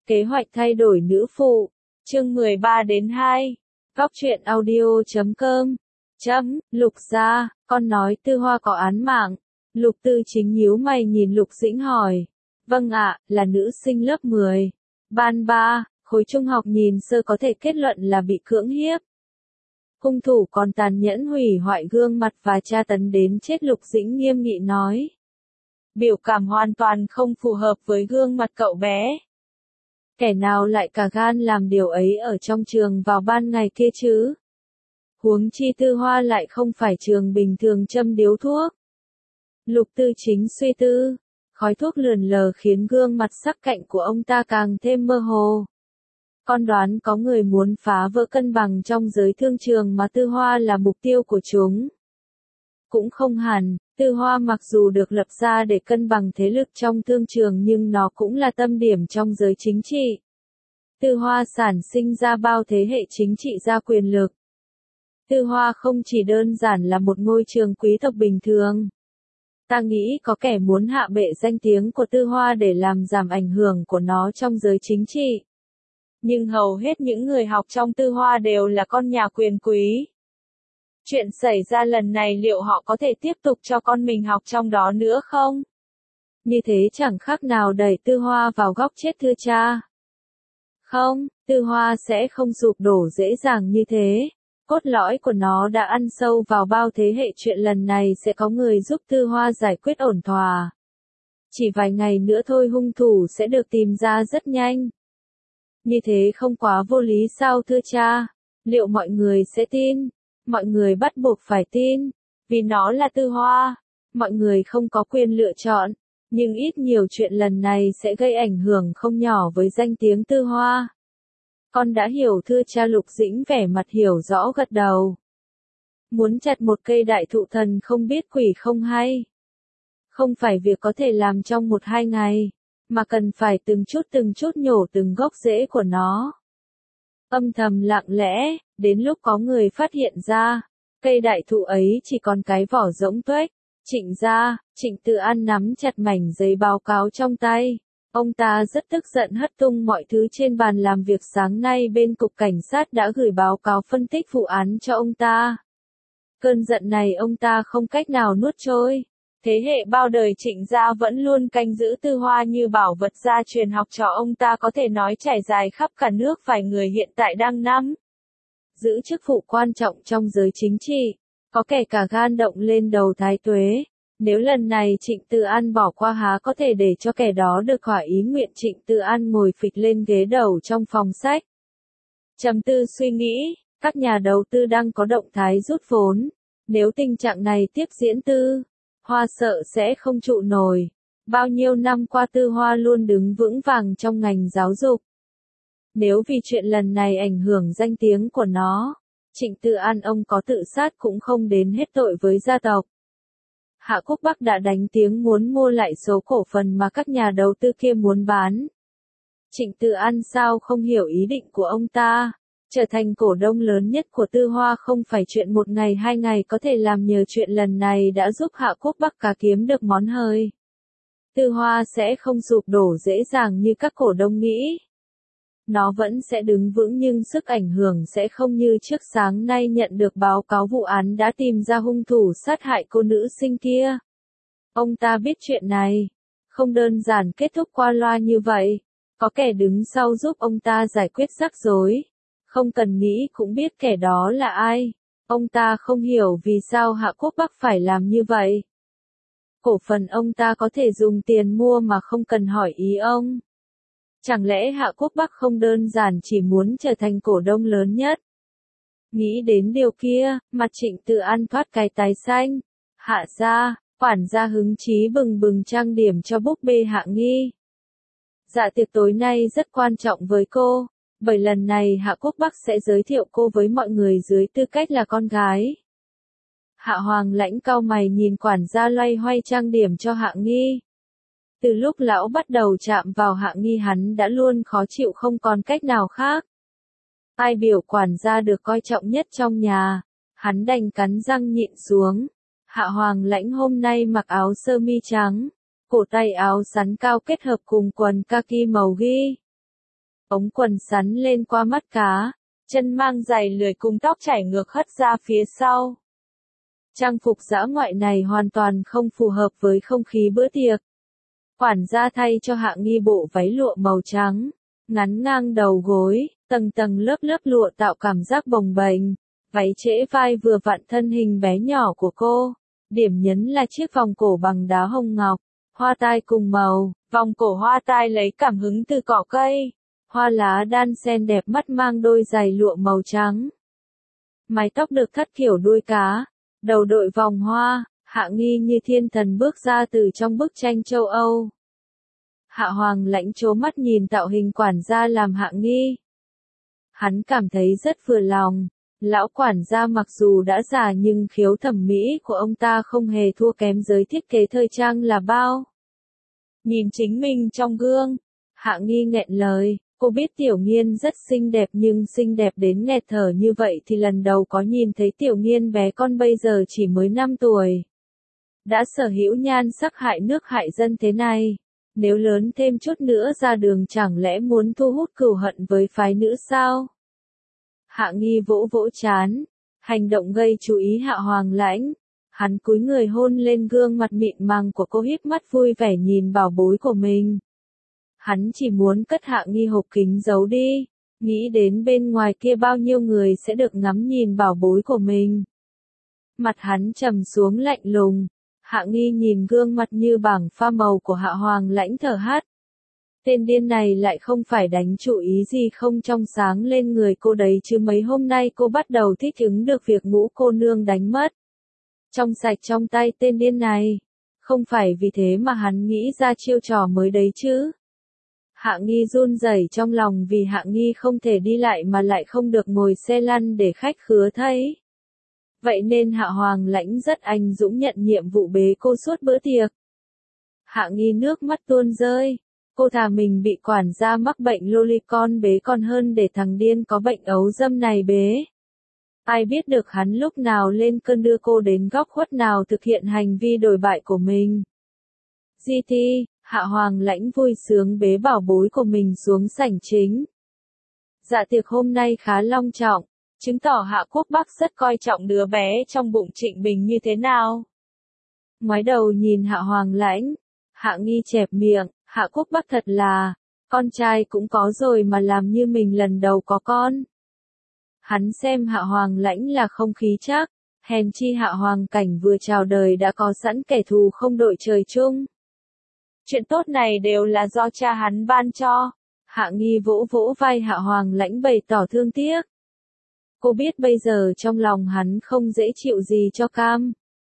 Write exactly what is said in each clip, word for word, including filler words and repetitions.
Kế hoạch thay đổi nữ phụ, chương mười ba đến hai, góc truyện audio chấm com, chấm, Lục gia, con nói Tư Hoa có án mạng. Lục Tư Chính nhíu mày nhìn Lục Dĩnh hỏi. Vâng ạ, là nữ sinh lớp mười. Ban ba, khối trung học nhìn sơ có thể kết luận là bị cưỡng hiếp. Hung thủ còn tàn nhẫn hủy hoại gương mặt và tra tấn đến chết. Lục Dĩnh nghiêm nghị nói. Biểu cảm hoàn toàn không phù hợp với gương mặt cậu bé. Kẻ nào lại cả gan làm điều ấy ở trong trường vào ban ngày kia chứ? Huống chi Tư Hoa lại không phải trường bình thường châm điếu thuốc. Lục Tư Chính suy tư, khói thuốc lượn lờ khiến gương mặt sắc cạnh của ông ta càng thêm mơ hồ. Con đoán có người muốn phá vỡ cân bằng trong giới thương trường mà Tư Hoa là mục tiêu của chúng. Cũng không hẳn, Tư Hoa mặc dù được lập ra để cân bằng thế lực trong thương trường nhưng nó cũng là tâm điểm trong giới chính trị. Tư Hoa sản sinh ra bao thế hệ chính trị gia quyền lực. Tư Hoa không chỉ đơn giản là một ngôi trường quý tộc bình thường. Ta nghĩ có kẻ muốn hạ bệ danh tiếng của Tư Hoa để làm giảm ảnh hưởng của nó trong giới chính trị. Nhưng hầu hết những người học trong Tư Hoa đều là con nhà quyền quý. Chuyện xảy ra lần này liệu họ có thể tiếp tục cho con mình học trong đó nữa không? Như thế chẳng khác nào đẩy Tư Hoa vào góc chết thưa cha. Không, Tư Hoa sẽ không sụp đổ dễ dàng như thế. Cốt lõi của nó đã ăn sâu vào bao thế hệ, chuyện lần này sẽ có người giúp Tư Hoa giải quyết ổn thỏa. Chỉ vài ngày nữa thôi hung thủ sẽ được tìm ra rất nhanh. Như thế không quá vô lý sao thưa cha? Liệu mọi người sẽ tin? Mọi người bắt buộc phải tin, vì nó là Tư Hoa. Mọi người không có quyền lựa chọn, nhưng ít nhiều chuyện lần này sẽ gây ảnh hưởng không nhỏ với danh tiếng Tư Hoa. Con đã hiểu thưa cha. Lục Dĩnh vẻ mặt hiểu rõ gật đầu. Muốn chặt một cây đại thụ thần không biết quỷ không hay. Không phải việc có thể làm trong một hai ngày, mà cần phải từng chút từng chút nhổ từng gốc rễ của nó. Âm thầm lặng lẽ, đến lúc có người phát hiện ra, cây đại thụ ấy chỉ còn cái vỏ rỗng tuếch. Trịnh gia, Trịnh Tự An nắm chặt mảnh giấy báo cáo trong tay. Ông ta rất tức giận hất tung mọi thứ trên bàn làm việc. Sáng nay bên cục cảnh sát đã gửi báo cáo phân tích vụ án cho ông ta. Cơn giận này ông ta không cách nào nuốt trôi. Thế hệ bao đời Trịnh gia vẫn luôn canh giữ Tư Hoa như bảo vật gia truyền học trò ông ta có thể nói trải dài khắp cả nước. Vài người hiện tại đang nắm giữ chức vụ quan trọng trong giới chính trị, có kẻ cả gan động lên đầu Thái Tuế. Nếu lần này Trịnh Tự An bỏ qua há có thể để cho kẻ đó được hỏi ý nguyện. Trịnh Tự An ngồi phịch lên ghế đầu trong phòng sách. Trầm tư suy nghĩ, các nhà đầu tư đang có động thái rút vốn. Nếu tình trạng này tiếp diễn Tư Hoa sợ sẽ không trụ nổi. Bao nhiêu năm qua Tư Hoa luôn đứng vững vàng trong ngành giáo dục. Nếu vì chuyện lần này ảnh hưởng danh tiếng của nó, Trịnh Tự An ông có tự sát cũng không đến hết tội với gia tộc. Hạ Quốc Bắc đã đánh tiếng muốn mua lại số cổ phần mà các nhà đầu tư kia muốn bán. Trịnh Tự An sao không hiểu ý định của ông ta? Trở thành cổ đông lớn nhất của Tư Hoa không phải chuyện một ngày hai ngày có thể làm. Nhờ chuyện lần này đã giúp Hạ Quốc Bắc cá kiếm được món hời. Tư Hoa sẽ không sụp đổ dễ dàng như các cổ đông nghĩ. Nó vẫn sẽ đứng vững nhưng sức ảnh hưởng sẽ không như trước. Sáng nay nhận được báo cáo vụ án đã tìm ra hung thủ sát hại cô nữ sinh kia. Ông ta biết chuyện này không đơn giản kết thúc qua loa như vậy. Có kẻ đứng sau giúp ông ta giải quyết rắc rối. Không cần nghĩ cũng biết kẻ đó là ai. Ông ta không hiểu vì sao Hạ Quốc Bắc phải làm như vậy. Cổ phần ông ta có thể dùng tiền mua mà không cần hỏi ý ông. Chẳng lẽ Hạ Quốc Bắc không đơn giản chỉ muốn trở thành cổ đông lớn nhất? Nghĩ đến điều kia, mặt Trịnh Tự An thoát cái tái xanh. Hạ gia, quản gia hứng chí bừng bừng trang điểm cho búp bê Hạ Nghi. Dạ tiệc tối nay rất quan trọng với cô, bởi lần này Hạ Quốc Bắc sẽ giới thiệu cô với mọi người dưới tư cách là con gái. Hạ Hoàng Lãnh cau mày nhìn quản gia loay hoay trang điểm cho Hạ Nghi. Từ lúc lão bắt đầu chạm vào Hạ Nghi hắn đã luôn khó chịu không còn cách nào khác. Ai biểu quản gia được coi trọng nhất trong nhà, hắn đành cắn răng nhịn xuống. Hạ Hoàng Lãnh hôm nay mặc áo sơ mi trắng, cổ tay áo sắn cao kết hợp cùng quần kaki màu ghi. ống quần sắn lên qua mắt cá, chân mang giày lười cùng tóc chảy ngược hất ra phía sau. Trang phục dã ngoại này hoàn toàn không phù hợp với không khí bữa tiệc. Quản gia thay cho Hạ Nghi bộ váy lụa màu trắng, ngắn ngang đầu gối, tầng tầng lớp lớp lụa tạo cảm giác bồng bềnh, váy trễ vai vừa vặn thân hình bé nhỏ của cô. Điểm nhấn là chiếc vòng cổ bằng đá hồng ngọc, hoa tai cùng màu, vòng cổ hoa tai lấy cảm hứng từ cỏ cây, hoa lá đan xen đẹp mắt mang đôi giày lụa màu trắng. Mái tóc được thắt kiểu đuôi cá, đầu đội vòng hoa, Hạ Nghi như thiên thần bước ra từ trong bức tranh châu Âu. Hạ Hoàng Lãnh trố mắt nhìn tạo hình quản gia làm Hạ Nghi. Hắn cảm thấy rất vừa lòng. Lão quản gia mặc dù đã già nhưng khiếu thẩm mỹ của ông ta không hề thua kém giới thiết kế thời trang là bao. Nhìn chính mình trong gương, Hạ Nghi nghẹn lời, cô biết Tiểu Nghiên rất xinh đẹp nhưng xinh đẹp đến nghẹt thở như vậy thì lần đầu có nhìn thấy Tiểu Nghiên bé con bây giờ chỉ mới năm tuổi. Đã sở hữu nhan sắc hại nước hại dân thế này, nếu lớn thêm chút nữa ra đường chẳng lẽ muốn thu hút cừu hận với phái nữ sao? Hạ Nghi vỗ vỗ chán, hành động gây chú ý Hạ Hoàng Lãnh. Hắn cúi người hôn lên gương mặt mịn màng của cô, híp mắt vui vẻ nhìn bảo bối của mình. Hắn chỉ muốn cất Hạ Nghi hộp kính giấu đi, nghĩ đến bên ngoài kia bao nhiêu người sẽ được ngắm nhìn bảo bối của mình. Mặt hắn trầm xuống lạnh lùng, Hạ Nghi nhìn gương mặt như bảng pha màu của Hạ Hoàng Lãnh thở hắt. Tên điên này lại không phải đánh chủ ý gì không trong sáng lên người cô đấy chứ mấy hôm nay cô bắt đầu thích ứng được việc ngũ cô nương đánh mất. Trong sạch trong tay tên điên này, không phải vì thế mà hắn nghĩ ra chiêu trò mới đấy chứ. Hạ Nghi run rẩy trong lòng vì Hạ Nghi không thể đi lại mà lại không được ngồi xe lăn để khách khứa thấy. Vậy nên Hạ Hoàng Lãnh rất anh dũng nhận nhiệm vụ bế cô suốt bữa tiệc. Hạ Nghi nước mắt tuôn rơi. Cô thà mình bị quản gia mắc bệnh lolicon bế còn hơn để thằng điên có bệnh ấu dâm này bế. Ai biết được hắn lúc nào lên cơn đưa cô đến góc khuất nào thực hiện hành vi đồi bại của mình. giê tê, Hạ Hoàng Lãnh vui sướng bế bảo bối của mình xuống sảnh chính. Dạ tiệc hôm nay khá long trọng, chứng tỏ Hạ Quốc Bắc rất coi trọng đứa bé trong bụng Trịnh Bình như thế nào. Ngoái đầu nhìn Hạ Hoàng Lãnh, Hạ Nghi chẹp miệng. Hạ Quốc Bắc thật là, con trai cũng có rồi mà làm như mình lần đầu có con. Hắn xem Hạ Hoàng Lãnh là không khí chắc, hèn chi Hạ Hoàng Cảnh vừa chào đời đã có sẵn kẻ thù không đội trời chung. Chuyện tốt này đều là do cha hắn ban cho. Hạ Nghi vỗ vỗ vai Hạ Hoàng Lãnh bày tỏ thương tiếc. Cô biết bây giờ trong lòng hắn không dễ chịu gì cho cam.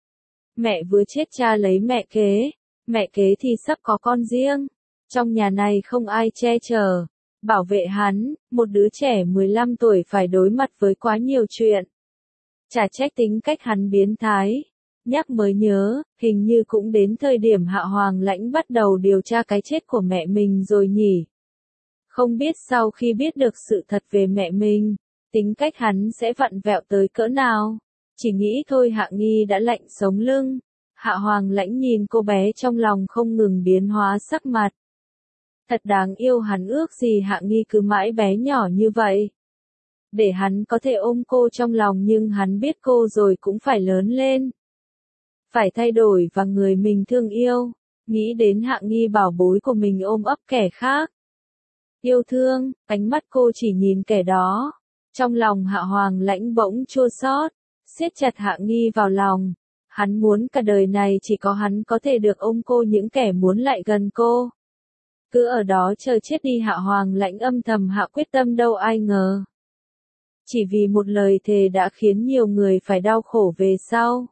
Mẹ vừa chết cha lấy mẹ kế. Mẹ kế thì sắp có con riêng. Trong nhà này không ai che chở, bảo vệ hắn, một đứa trẻ mười lăm tuổi phải đối mặt với quá nhiều chuyện. Chả trách tính cách hắn biến thái. Nhắc mới nhớ, hình như cũng đến thời điểm Hạ Hoàng Lãnh bắt đầu điều tra cái chết của mẹ mình rồi nhỉ. Không biết sau khi biết được sự thật về mẹ mình, tính cách hắn sẽ vặn vẹo tới cỡ nào. Chỉ nghĩ thôi Hạ Nghi đã lạnh sống lưng. Hạ Hoàng Lãnh nhìn cô bé trong lòng không ngừng biến hóa sắc mặt. Thật đáng yêu, hắn ước gì Hạ Nghi cứ mãi bé nhỏ như vậy. Để hắn có thể ôm cô trong lòng nhưng hắn biết cô rồi cũng phải lớn lên. Phải thay đổi và người mình thương yêu. Nghĩ đến Hạ Nghi bảo bối của mình ôm ấp kẻ khác. Yêu thương, ánh mắt cô chỉ nhìn kẻ đó. Trong lòng Hạ Hoàng Lãnh bỗng chua xót, siết chặt Hạ Nghi vào lòng. Hắn muốn cả đời này chỉ có hắn có thể được ôm cô, những kẻ muốn lại gần cô. Cứ ở đó chờ chết đi. Hạ Hoàng Lãnh âm thầm hạ quyết tâm, đâu ai ngờ. Chỉ vì một lời thề đã khiến nhiều người phải đau khổ về sau.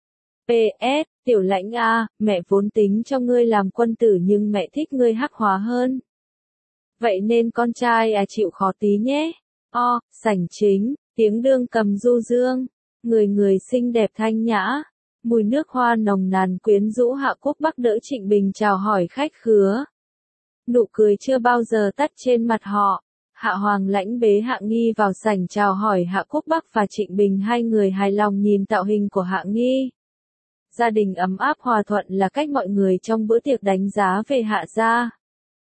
pê ét, Tiểu Lãnh a, mẹ vốn tính cho ngươi làm quân tử nhưng mẹ thích ngươi hắc hóa hơn. Vậy nên con trai à chịu khó tí nhé. O, sảnh chính, tiếng đương cầm du dương, người người xinh đẹp thanh nhã. Mùi nước hoa nồng nàn quyến rũ. Hạ Quốc Bắc đỡ Trịnh Bình chào hỏi khách khứa. Nụ cười chưa bao giờ tắt trên mặt họ. Hạ Hoàng Lãnh bế Hạ Nghi vào sảnh chào hỏi Hạ Quốc Bắc và Trịnh Bình, hai người hài lòng nhìn tạo hình của Hạ Nghi. Gia đình ấm áp hòa thuận là cách mọi người trong bữa tiệc đánh giá về Hạ gia.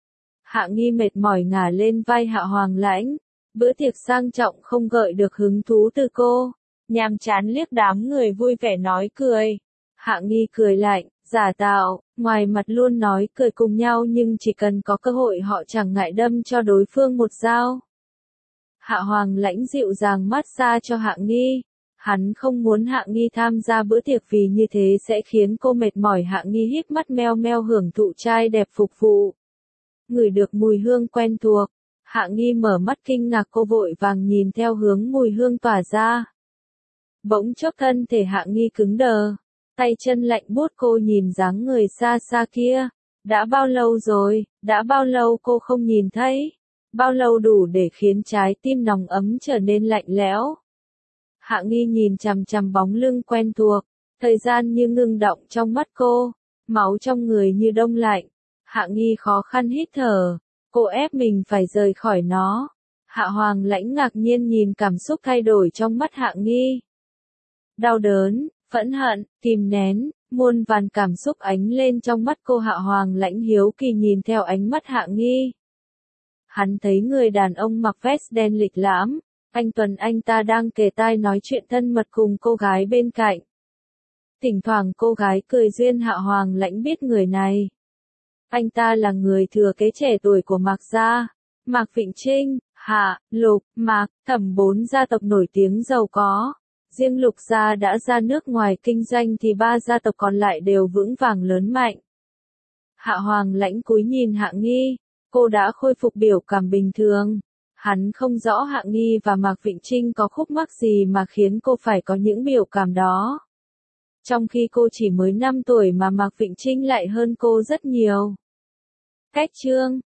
Hạ Nghi mệt mỏi ngả lên vai Hạ Hoàng Lãnh. Bữa tiệc sang trọng không gợi được hứng thú từ cô. Nhàm chán liếc đám người vui vẻ nói cười. Hạ Nghi cười lạnh, giả tạo, ngoài mặt luôn nói cười cùng nhau nhưng chỉ cần có cơ hội họ chẳng ngại đâm cho đối phương một dao. Hạ Hoàng Lãnh dịu dàng massage cho Hạ Nghi. Hắn không muốn Hạ Nghi tham gia bữa tiệc vì như thế sẽ khiến cô mệt mỏi. Hạ Nghi híp mắt meo meo hưởng thụ trai đẹp phục vụ. Ngửi được mùi hương quen thuộc. Hạ Nghi mở mắt kinh ngạc, cô vội vàng nhìn theo hướng mùi hương tỏa ra. Bỗng chốc thân thể Hạ Nghi cứng đờ. Tay chân lạnh buốt, cô nhìn dáng người xa xa kia. Đã bao lâu rồi, đã bao lâu cô không nhìn thấy. Bao lâu đủ để khiến trái tim nóng ấm trở nên lạnh lẽo. Hạ Nghi nhìn chằm chằm bóng lưng quen thuộc. Thời gian như ngưng động trong mắt cô. Máu trong người như đông lạnh. Hạ Nghi khó khăn hít thở. Cô ép mình phải rời khỏi nó. Hạ Hoàng Lãnh ngạc nhiên nhìn cảm xúc thay đổi trong mắt Hạ Nghi. Đau đớn, phẫn hận, kìm nén, muôn vàn cảm xúc ánh lên trong mắt cô. Hạ Hoàng Lãnh hiếu kỳ nhìn theo ánh mắt Hạ Nghi. Hắn thấy người đàn ông mặc vest đen lịch lãm, anh Tuấn anh ta đang kề tai nói chuyện thân mật cùng cô gái bên cạnh. Thỉnh thoảng cô gái cười duyên. Hạ Hoàng Lãnh biết người này. Anh ta là người thừa kế trẻ tuổi của Mạc gia. Mạc Vịnh Trinh, Hạ, Lục, Mạc, Thẩm, bốn gia tộc nổi tiếng giàu có. Riêng Lục gia đã ra nước ngoài kinh doanh thì ba gia tộc còn lại đều vững vàng lớn mạnh. Hạ Hoàng Lãnh cúi nhìn Hạ Nghi. Cô đã khôi phục biểu cảm bình thường. Hắn không rõ Hạ Nghi và Mạc Vịnh Trinh có khúc mắc gì mà khiến cô phải có những biểu cảm đó. Trong khi cô chỉ mới năm tuổi mà Mạc Vịnh Trinh lại hơn cô rất nhiều. Cách chương